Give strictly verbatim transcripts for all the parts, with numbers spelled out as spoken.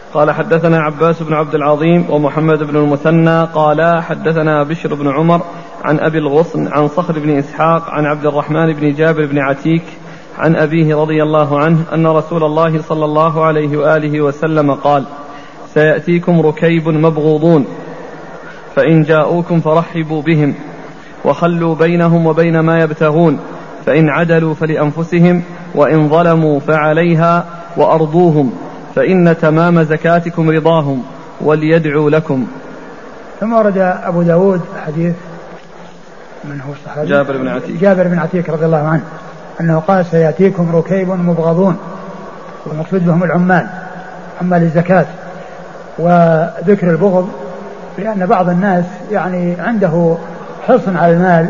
قال حدثنا عباس بن عبد العظيم ومحمد بن المثنى قال حدثنا بشر بن عمر عن أبي الغصن عن صخر بن إسحاق عن عبد الرحمن بن جابر بن عتيك عن أبيه رضي الله عنه أن رسول الله صلى الله عليه وآله وسلم قال: سيأتيكم ركيب مبغوضون فإن جاءوكم فرحبوا بهم وخلوا بينهم وبين ما يبتغون، فإن عدلوا فلأنفسهم وإن ظلموا فعليها، وأرضوهم فإن تمام زكاتكم رضاهم وليدعوا لكم. ثم ورد أبو داود حديث من هو الصحابي؟ جابر بن عتيك جابر بن عتيك رضي الله عنه أنه قال: سيأتيكم ركيب مبغضون، والمقصود بهم العمال، عمال الزكاة. وذكر البغض لأن بعض الناس يعني عنده حرص على المال،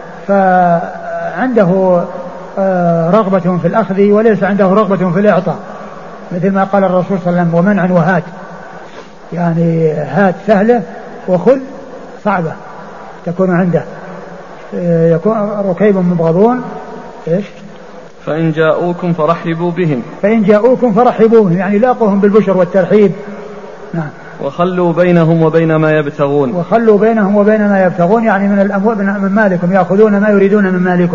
فعنده رغبة في الأخذ وليس عنده رغبة في الإعطاء، مثل ما قال الرسول صلى الله عليه وسلم: ومنع وهات، يعني هات سهلة وخل صعبة تكون عنده. يكون ركيب مبغضون إيش؟ فإن جاءوكم فرحبوا بهم فإن جاءوكم فرحبوا بهم، يعني لاقوهم بالبشر والترحيب. نعم. وخلوا بينهم وبين ما يبتغون وخلوا بينهم وبين ما يبتغون، يعني من الأموال من مالكم، يأخذون ما يريدون من مالكم.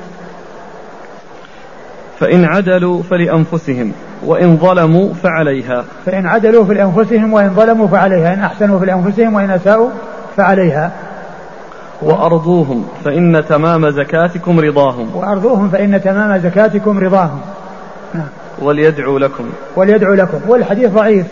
فإن عدلوا فلأنفسهم وإن ظلموا فعليها. فإن عدلوا فلأنفسهم وإن ظلموا فعليها، إن أحسنوا فلأنفسهم وإن أساءوا فعليها. وأرضوهم فإن تمام زكاتكم رضاهم. وأرضوهم فإن تمام زكاتكم رضاهم. نعم. وليدعوا لكم. وليدعوا لكم. والحديث ضعيف،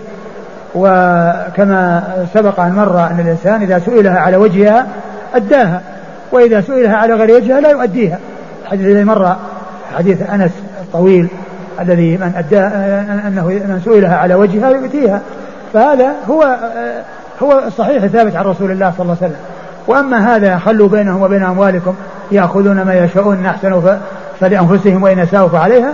وكما سبق أن مر أن الإنسان إذا سئلها على وجهها أداها، وإذا سئلها على غير وجهها لا يؤديها. الحديث الذي مر حديث أنس الطويل الذي من أدى أنه من سئلها على وجهها يؤتيها، فهذا هو هو الصحيح الثابت عن رسول الله صلى الله عليه وسلم. وأما هذا: خلوا بينهم وبين أموالكم يأخذون ما يشاءون إن أحسنوا فلأنفسهم وإن أساءوا فعليها،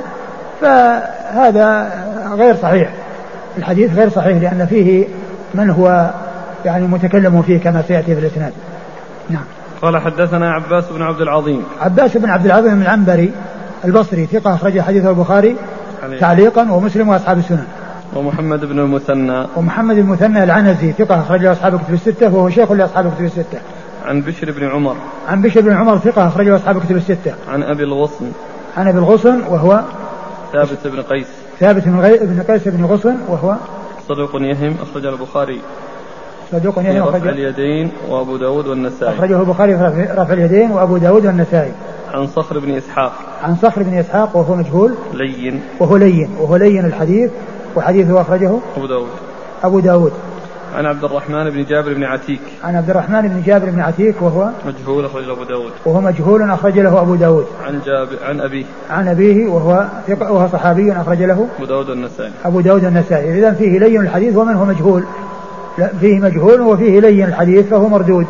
فهذا غير صحيح، الحديث غير صحيح، لأن فيه من هو يعني متكلم فيه كما سيأتي في الإسناد. نعم. قال حدثنا عباس بن عبد العظيم. عباس بن عبد العظيم العنبري البصري ثقة، أخرج حديثه البخاري تعليقا ومسلم وأصحاب السنن. ومحمد بن المثنى. ومحمد بن المثنى العنزي ثقة، أخرج له أصحاب الكتب الستة، وهو شيخ لأصحاب الكتب الستة. عن بشر بن عمر. عن بشر بن عمر ثقة، أخرج له أصحاب الكتب الستة. عن أبي الغصن. عن أبي الغصن وهو ثابت بن قيس. ثابت بن قيس بن غصن وهو صدوق يهم، أخرج البخاري. صدوق يهم، رفع اليدين وأبو داود والنسائي. أخرجه البخاري في رفع اليدين وأبو داود والنسائي. عن صخر بن إسحاق. عن صخر بن إسحاق وهو مجهول. لين. وهو لين وهو لين الحديث، وحديثه أخرجه أبو داود. أبو داود. عن عبد الرحمن بن جابر بن عتيك. عن عبد الرحمن بن جابر بن عتيك وهو مجهول، أخرج له أبو داود. وهو مجهول، أخرج له أبو داود. عن جابر عن أبيه. عن أبيه وهو وهو صحابي، أخرج له أبو داود والنسائي. أبو داود والنسائي. إذن فيه لين الحديث ومن هو مجهول، فيه مجهول وفيه لين الحديث فهو مردود.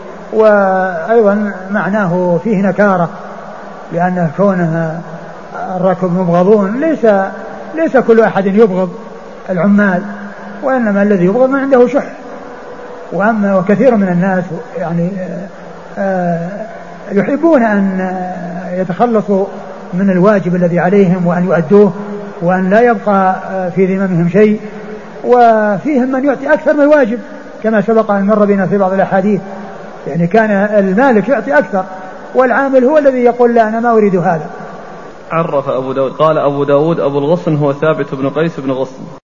وأيضا معناه فيه نكارة، لأن كونه الركب مبغضون ليس ليس كل أحد يبغض العمال، وإنما الذي يبغض من عنده شح. وأما وكثير من الناس يعني يحبون أن يتخلصوا من الواجب الذي عليهم وأن يؤدوه، وأن لا يبقى في ذممهم شيء، وفيهم من يعطي أكثر من الواجب كما سبق أن مر بنا في بعض الأحاديث. يعني كان المالك يعطي أكثر، والعامل هو الذي يقول: لا، أنا ما أريد هذا. عرف أبو داود قال: أبو داود أبو الغصن هو ثابت بن قيس بن غصن.